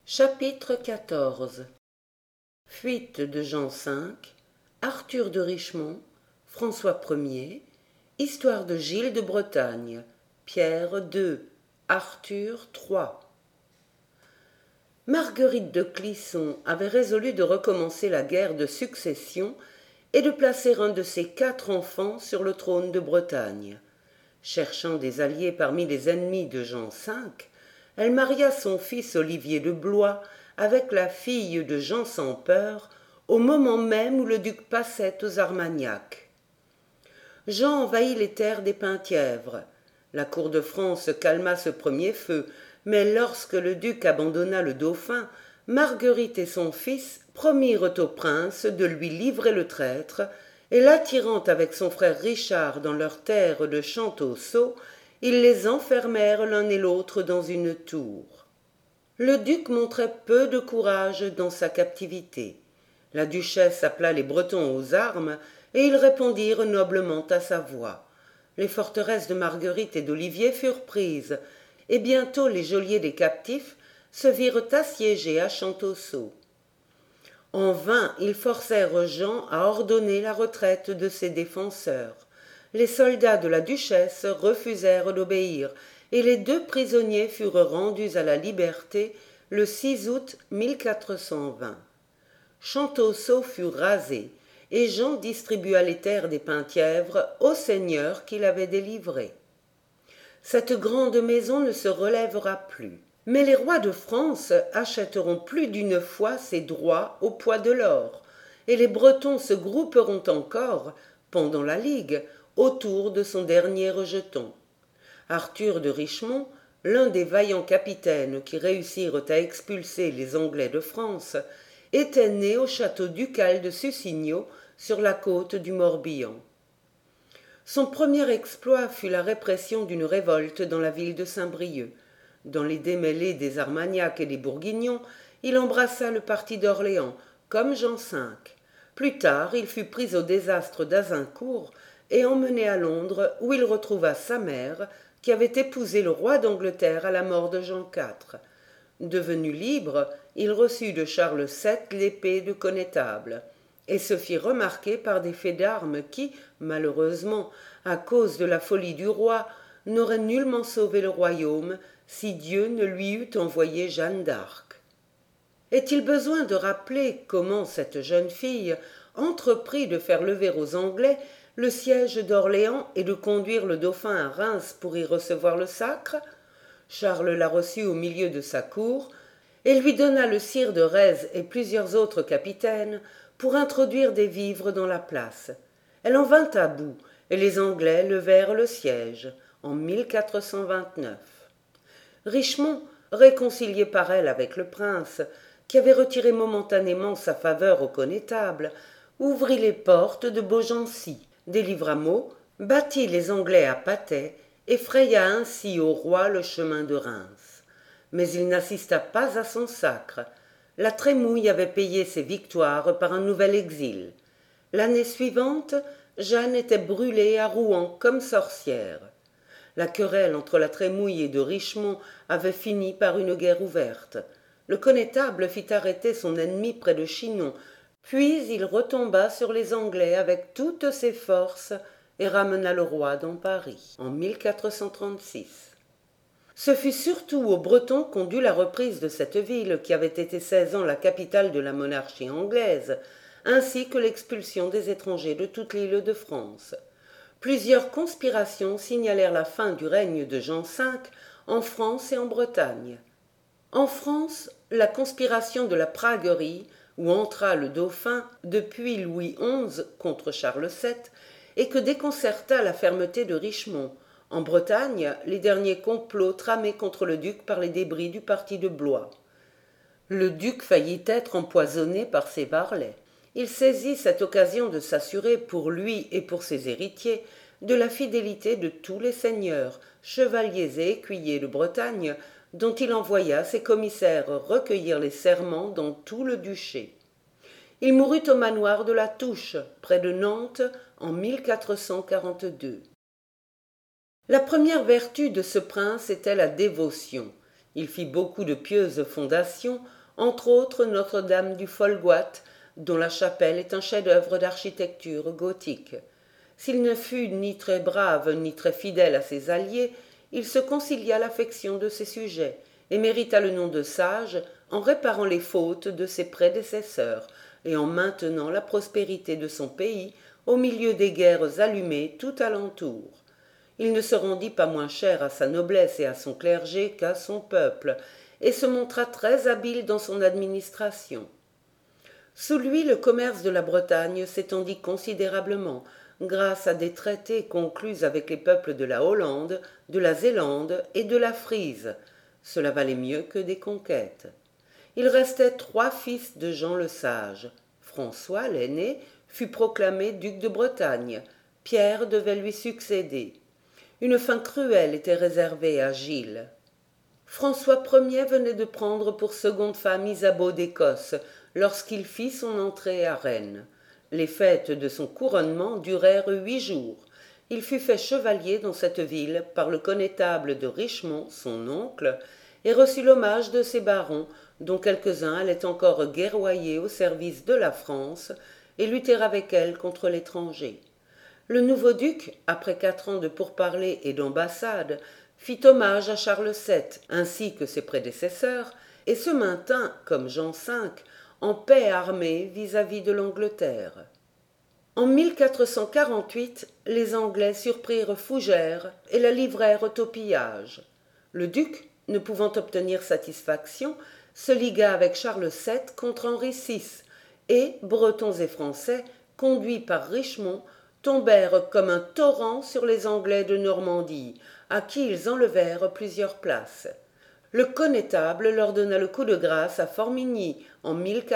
Chapitre XIV. Fuite de Jean V, Arthur de Richmond, François Ier, Histoire de Gilles de Bretagne, Pierre II, Arthur III. Marguerite de Clisson avait résolu de recommencer la guerre de succession et de placer un de ses 4 enfants sur le trône de Bretagne. Cherchant des alliés parmi les ennemis de Jean V, elle maria son fils Olivier de Blois avec la fille de Jean sans Peur au moment même où le duc passait aux Armagnacs. Jean envahit les terres des Penthièvres. La cour de France calma ce premier feu, mais lorsque le duc abandonna le dauphin, Marguerite et son fils promirent au prince de lui livrer le traître, et l'attirant avec son frère Richard dans leur terre de Champtoceaux, ils les enfermèrent l'un et l'autre dans une tour. Le duc montrait peu de courage dans sa captivité. La duchesse appela les Bretons aux armes, et ils répondirent noblement à sa voix. Les forteresses de Marguerite et d'Olivier furent prises, et bientôt les geôliers des captifs se virent assiégés à Champtoceaux. En vain ils forcèrent Jean à ordonner la retraite de ses défenseurs. Les soldats de la duchesse refusèrent d'obéir, et les 2 prisonniers furent rendus à la liberté le 6 août 1420. Champtoceaux fut rasé, et Jean distribua les terres des Penthièvres aux seigneurs qu'il avait délivrés. Cette grande maison ne se relèvera plus, mais les rois de France achèteront plus d'une fois ses droits au poids de l'or, et les Bretons se grouperont encore, pendant la Ligue, autour de son dernier rejeton. Arthur de Richmond, l'un des vaillants capitaines qui réussirent à expulser les Anglais de France, était né au château ducal de Sussigno, sur la côte du Morbihan. Son premier exploit fut la répression d'une révolte dans la ville de Saint-Brieuc. Dans les démêlés des Armagnacs et des Bourguignons, il embrassa le parti d'Orléans, comme Jean V. Plus tard, il fut pris au désastre d'Azincourt et emmené à Londres, où il retrouva sa mère, qui avait épousé le roi d'Angleterre à la mort de Jean IV. Devenu libre, il reçut de Charles VII l'épée de connétable, et se fit remarquer par des faits d'armes qui, malheureusement, à cause de la folie du roi, n'auraient nullement sauvé le royaume si Dieu ne lui eût envoyé Jeanne d'Arc. Est-il besoin de rappeler comment cette jeune fille entreprit de faire lever aux Anglais le siège d'Orléans et de conduire le dauphin à Reims pour y recevoir le sacre? Charles la reçut au milieu de sa cour et lui donna le sire de Rèze et plusieurs autres capitaines pour introduire des vivres dans la place. Elle en vint à bout, et les Anglais levèrent le siège, en 1429. Richemond, réconcilié par elle avec le prince, qui avait retiré momentanément sa faveur au connétable, ouvrit les portes de Beaugency, délivra Meaux, battit les Anglais à Patay, et fraya ainsi au roi le chemin de Reims. Mais il n'assista pas à son sacre. La Trémouille avait payé ses victoires par un nouvel exil. L'année suivante, Jeanne était brûlée à Rouen comme sorcière. La querelle entre la Trémouille et de Richemond avait fini par une guerre ouverte. Le connétable fit arrêter son ennemi près de Chinon, puis il retomba sur les Anglais avec toutes ses forces et ramena le roi dans Paris, en 1436. Ce fut surtout aux Bretons qu'on dut la reprise de cette ville qui avait été 16 ans la capitale de la monarchie anglaise, ainsi que l'expulsion des étrangers de toute l'île de France. Plusieurs conspirations signalèrent la fin du règne de Jean V en France et en Bretagne. En France, la conspiration de la Praguerie, où entra le dauphin depuis Louis XI contre Charles VII, et que déconcerta la fermeté de Richemond. En Bretagne, les derniers complots tramés contre le duc par les débris du parti de Blois. Le duc faillit être empoisonné par ses varlets. Il saisit cette occasion de s'assurer pour lui et pour ses héritiers de la fidélité de tous les seigneurs, chevaliers et écuyers de Bretagne, dont il envoya ses commissaires recueillir les serments dans tout le duché. Il mourut au manoir de la Touche, près de Nantes, en 1442. La première vertu de ce prince était la dévotion. Il fit beaucoup de pieuses fondations, entre autres Notre-Dame du Folgoat, dont la chapelle est un chef-d'œuvre d'architecture gothique. S'il ne fut ni très brave ni très fidèle à ses alliés, il se concilia l'affection de ses sujets et mérita le nom de sage en réparant les fautes de ses prédécesseurs et en maintenant la prospérité de son pays au milieu des guerres allumées tout alentour. Il ne se rendit pas moins cher à sa noblesse et à son clergé qu'à son peuple, et se montra très habile dans son administration. Sous lui, le commerce de la Bretagne s'étendit considérablement, grâce à des traités conclus avec les peuples de la Hollande, de la Zélande et de la Frise. Cela valait mieux que des conquêtes. Il restait 3 fils de Jean le Sage. François, l'aîné, fut proclamé duc de Bretagne. Pierre devait lui succéder. Une fin cruelle était réservée à Gilles. François Ier venait de prendre pour seconde femme Isabeau d'Écosse lorsqu'il fit son entrée à Rennes. Les fêtes de son couronnement durèrent 8 jours. Il fut fait chevalier dans cette ville par le connétable de Richemont, son oncle, et reçut l'hommage de ses barons, dont quelques-uns allaient encore guerroyer au service de la France et lutter avec elle contre l'étranger. Le nouveau duc, après 4 ans de pourparlers et d'ambassades, fit hommage à Charles VII, ainsi que ses prédécesseurs, et se maintint, comme Jean V, en paix armée vis-à-vis de l'Angleterre. En 1448, les Anglais surprirent Fougères et la livrèrent au pillage. Le duc, ne pouvant obtenir satisfaction, se ligua avec Charles VII contre Henri VI, et, Bretons et Français, conduits par Richemont, tombèrent comme un torrent sur les Anglais de Normandie, à qui ils enlevèrent plusieurs places. Le connétable leur donna le coup de grâce à Formigny en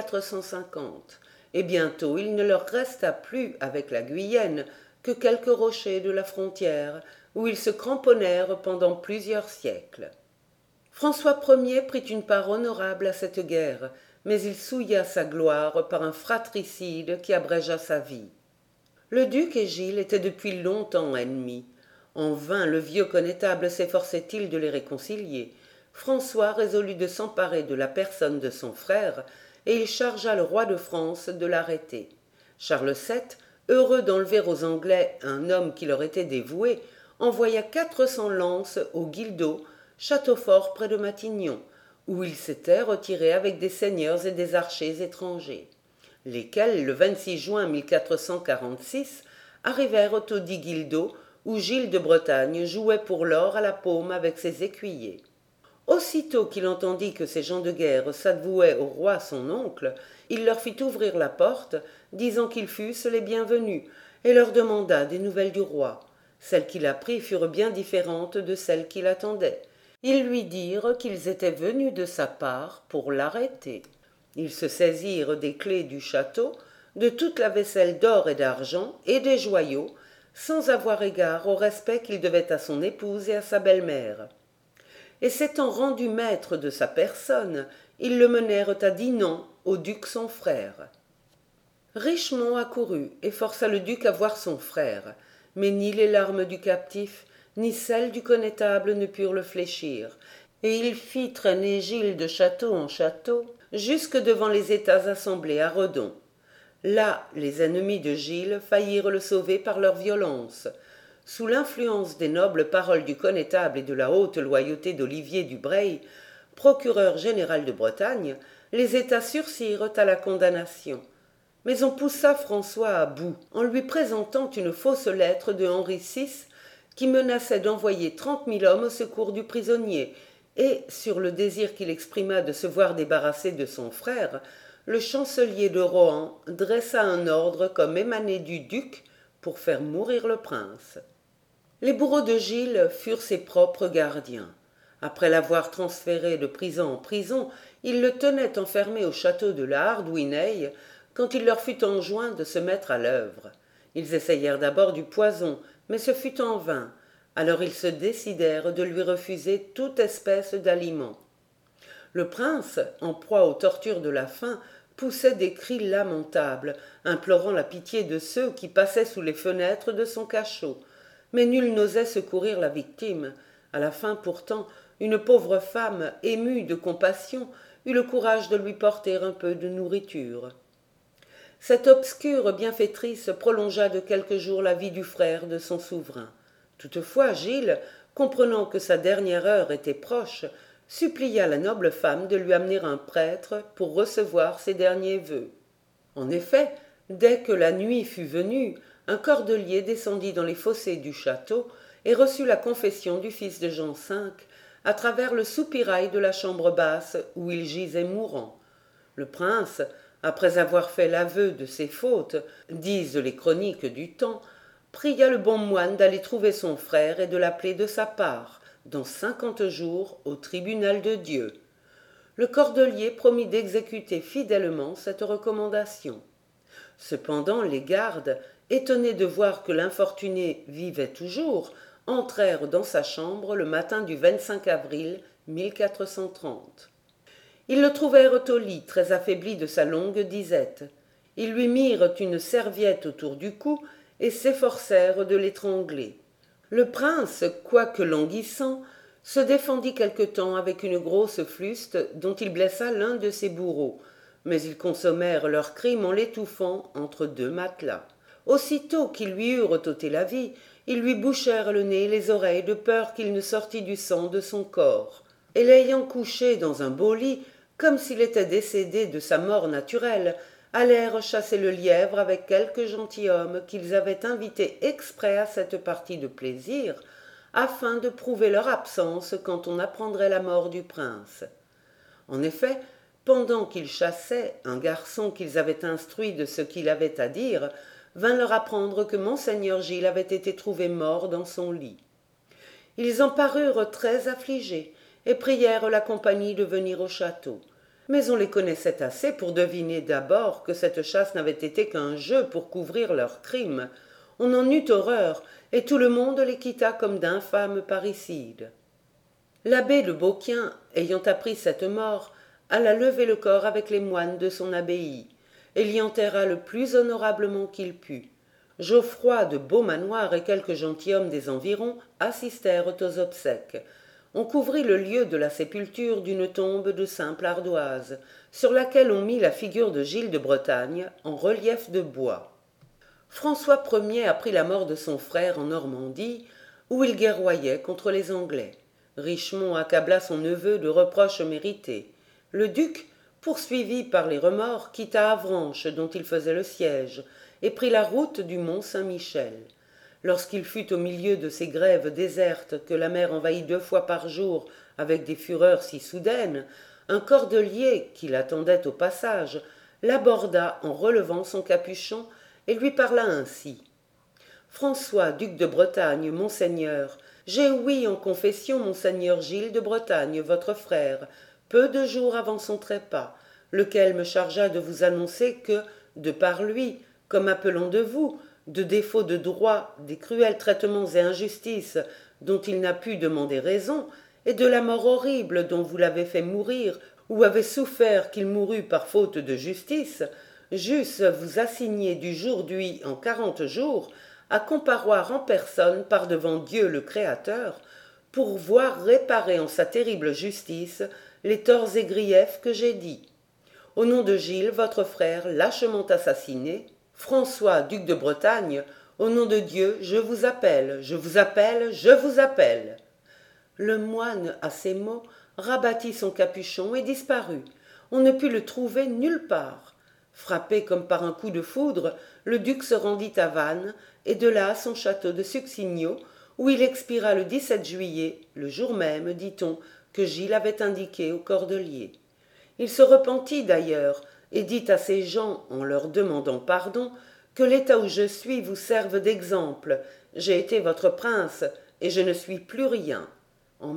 1450, et bientôt il ne leur resta plus avec la Guyenne que quelques rochers de la frontière, où ils se cramponnèrent pendant plusieurs siècles. François Ier prit une part honorable à cette guerre, mais il souilla sa gloire par un fratricide qui abrégea sa vie. Le duc et Gilles étaient depuis longtemps ennemis. En vain le vieux connétable s'efforçait-il de les réconcilier. François résolut de s'emparer de la personne de son frère, et il chargea le roi de France de l'arrêter. Charles VII, heureux d'enlever aux Anglais un homme qui leur était dévoué, envoya 400 lances au Guildo, château fort près de Matignon, où il s'était retiré avec des seigneurs et des archers étrangers, lesquels, le 26 juin 1446, arrivèrent au dit Guildo, où Gilles de Bretagne jouait pour l'or à la paume avec ses écuyers. Aussitôt qu'il entendit que ces gens de guerre s'avouaient au roi son oncle, il leur fit ouvrir la porte, disant qu'ils fussent les bienvenus, et leur demanda des nouvelles du roi. Celles qu'il apprit furent bien différentes de celles qu'il attendait. Ils lui dirent qu'ils étaient venus de sa part pour l'arrêter. Ils se saisirent des clefs du château, de toute la vaisselle d'or et d'argent, et des joyaux, sans avoir égard au respect qu'il devait à son épouse et à sa belle-mère. Et s'étant rendu maître de sa personne, ils le menèrent à Dinan, au duc son frère. Richemont accourut et força le duc à voir son frère, mais ni les larmes du captif, ni celles du connétable ne purent le fléchir, et il fit traîner Gilles de château en château, jusque devant les États assemblés à Redon. Là, les ennemis de Gilles faillirent le sauver par leur violence. Sous l'influence des nobles paroles du connétable et de la haute loyauté d'Olivier du Breil, procureur général de Bretagne, les États sursirent à la condamnation. Mais on poussa François à bout, en lui présentant une fausse lettre de Henri VI qui menaçait d'envoyer 30 000 hommes au secours du prisonnier, et, sur le désir qu'il exprima de se voir débarrassé de son frère, le chancelier de Rohan dressa un ordre comme émané du duc pour faire mourir le prince. Les bourreaux de Gilles furent ses propres gardiens. Après l'avoir transféré de prison en prison, ils le tenaient enfermé au château de la Hardouineuil, quand il leur fut enjoint de se mettre à l'œuvre. Ils essayèrent d'abord du poison, mais ce fut en vain. Alors ils se décidèrent de lui refuser toute espèce d'aliment. Le prince, en proie aux tortures de la faim, poussait des cris lamentables, implorant la pitié de ceux qui passaient sous les fenêtres de son cachot. Mais nul n'osait secourir la victime. À la fin, pourtant, une pauvre femme, émue de compassion, eut le courage de lui porter un peu de nourriture. Cette obscure bienfaitrice prolongea de quelques jours la vie du frère de son souverain. Toutefois, Gilles, comprenant que sa dernière heure était proche, supplia la noble femme de lui amener un prêtre pour recevoir ses derniers vœux. En effet, dès que la nuit fut venue, un cordelier descendit dans les fossés du château et reçut la confession du fils de Jean V à travers le soupirail de la chambre basse où il gisait mourant. Le prince, après avoir fait l'aveu de ses fautes, disent les chroniques du temps, pria le bon moine d'aller trouver son frère et de l'appeler de sa part, dans 50 jours, au tribunal de Dieu. Le cordelier promit d'exécuter fidèlement cette recommandation. Cependant les gardes, étonnés de voir que l'infortuné vivait toujours, entrèrent dans sa chambre le matin du 25 avril 1430. Ils le trouvèrent au lit, très affaibli de sa longue disette. Ils lui mirent une serviette autour du cou et s'efforcèrent de l'étrangler. Le prince, quoique languissant, se défendit quelque temps avec une grosse fluste dont il blessa l'un de ses bourreaux, mais ils consommèrent leur crime en l'étouffant entre 2 matelas. Aussitôt qu'ils lui eurent ôté la vie, ils lui bouchèrent le nez et les oreilles de peur qu'il ne sortît du sang de son corps. Et l'ayant couché dans un beau lit, comme s'il était décédé de sa mort naturelle, allèrent chasser le lièvre avec quelques gentilshommes qu'ils avaient invités exprès à cette partie de plaisir, afin de prouver leur absence quand on apprendrait la mort du prince. En effet, pendant qu'ils chassaient, un garçon qu'ils avaient instruit de ce qu'il avait à dire vint leur apprendre que monseigneur Gilles avait été trouvé mort dans son lit. Ils en parurent très affligés et prièrent la compagnie de venir au château. Mais on les connaissait assez pour deviner d'abord que cette chasse n'avait été qu'un jeu pour couvrir leurs crimes. On en eut horreur, et tout le monde les quitta comme d'infâmes parricides. L'abbé de Beauquien, ayant appris cette mort, alla lever le corps avec les moines de son abbaye, et l'y enterra le plus honorablement qu'il put. Geoffroy de Beaumanoir et quelques gentilshommes des environs assistèrent aux obsèques. On couvrit le lieu de la sépulture d'une tombe de simple ardoise, sur laquelle on mit la figure de Gilles de Bretagne en relief de bois. François Ier apprit la mort de son frère en Normandie, où il guerroyait contre les Anglais. Richemont accabla son neveu de reproches mérités. Le duc, poursuivi par les remords, quitta Avranches, dont il faisait le siège, et prit la route du mont Saint-Michel. Lorsqu'il fut au milieu de ces grèves désertes que la mer envahit 2 fois par jour avec des fureurs si soudaines, un cordelier, qui l'attendait au passage, l'aborda en relevant son capuchon et lui parla ainsi. « François, duc de Bretagne, monseigneur, j'ai ouï en confession monseigneur Gilles de Bretagne, votre frère, peu de jours avant son trépas, lequel me chargea de vous annoncer que, de par lui, comme appelant de vous, de défauts de droit, des cruels traitements et injustices dont il n'a pu demander raison, et de la mort horrible dont vous l'avez fait mourir, ou avez souffert qu'il mourût par faute de justice, j'eusse vous assigner du jour d'huit en 40 jours, à comparoir en personne par devant Dieu le Créateur, pour voir réparer en sa terrible justice les torts et griefs que j'ai dits. Au nom de Gilles, votre frère, lâchement assassiné, François, duc de Bretagne, au nom de Dieu, je vous appelle, je vous appelle, je vous appelle. » Le moine, à ces mots, rabattit son capuchon et disparut. On ne put le trouver nulle part. Frappé comme par un coup de foudre, le duc se rendit à Vannes, et de là à son château de Succignaux, où il expira le 17 juillet, le jour même, dit-on, que Gilles avait indiqué au cordelier. Il se repentit d'ailleurs, et dit à ses gens, en leur demandant pardon, que l'état où je suis vous serve d'exemple. J'ai été votre prince, et je ne suis plus rien. En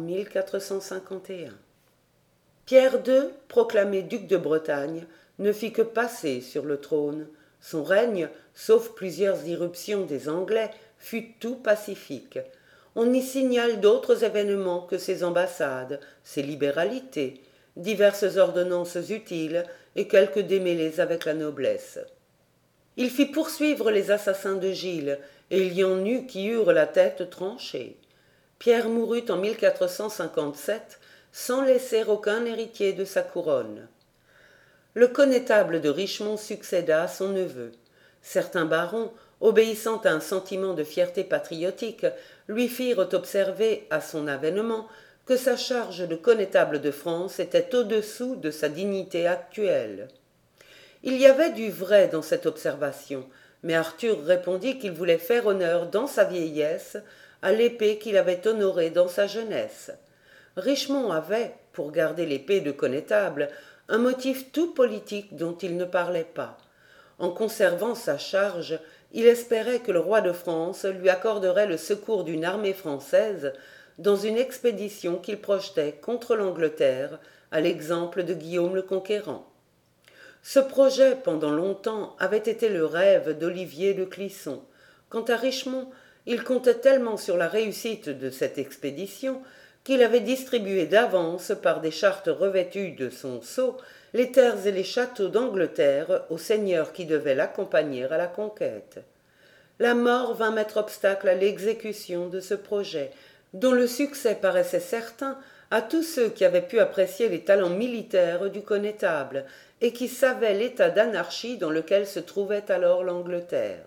1451. Pierre II, proclamé duc de Bretagne, ne fit que passer sur le trône. Son règne, sauf plusieurs irruptions des Anglais, fut tout pacifique. On n'y signale d'autres événements que ses ambassades, ses libéralités, diverses ordonnances utiles et quelques démêlés avec la noblesse. Il fit poursuivre les assassins de Gilles, et il y en eut qui eurent la tête tranchée. Pierre mourut en 1457, sans laisser aucun héritier de sa couronne. Le connétable de Richemont succéda à son neveu. Certains barons, obéissant à un sentiment de fierté patriotique, lui firent observer, à son avènement, que sa charge de connétable de France était au-dessous de sa dignité actuelle. Il y avait du vrai dans cette observation, mais Arthur répondit qu'il voulait faire honneur dans sa vieillesse à l'épée qu'il avait honorée dans sa jeunesse. Richemont avait, pour garder l'épée de connétable, un motif tout politique dont il ne parlait pas. En conservant sa charge, il espérait que le roi de France lui accorderait le secours d'une armée française dans une expédition qu'il projetait contre l'Angleterre, à l'exemple de Guillaume le Conquérant. Ce projet, pendant longtemps, avait été le rêve d'Olivier de Clisson. Quant à Richemont, il comptait tellement sur la réussite de cette expédition qu'il avait distribué d'avance, par des chartes revêtues de son sceau, les terres et les châteaux d'Angleterre aux seigneurs qui devaient l'accompagner à la conquête. La mort vint mettre obstacle à l'exécution de ce projet, dont le succès paraissait certain à tous ceux qui avaient pu apprécier les talents militaires du connétable et qui savaient l'état d'anarchie dans lequel se trouvait alors l'Angleterre.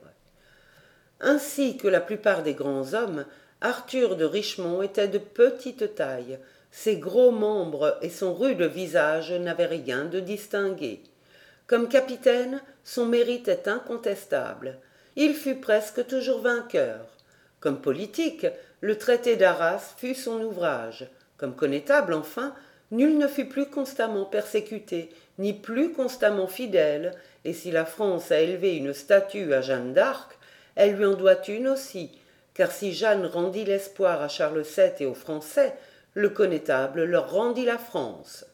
Ainsi que la plupart des grands hommes, Arthur de Richemont était de petite taille. Ses gros membres et son rude visage n'avaient rien de distingué. Comme capitaine, son mérite est incontestable. Il fut presque toujours vainqueur. Comme politique, le traité d'Arras fut son ouvrage. Comme connétable, enfin, nul ne fut plus constamment persécuté, ni plus constamment fidèle, et si la France a élevé une statue à Jeanne d'Arc, elle lui en doit une aussi, car si Jeanne rendit l'espoir à Charles VII et aux Français, le connétable leur rendit la France.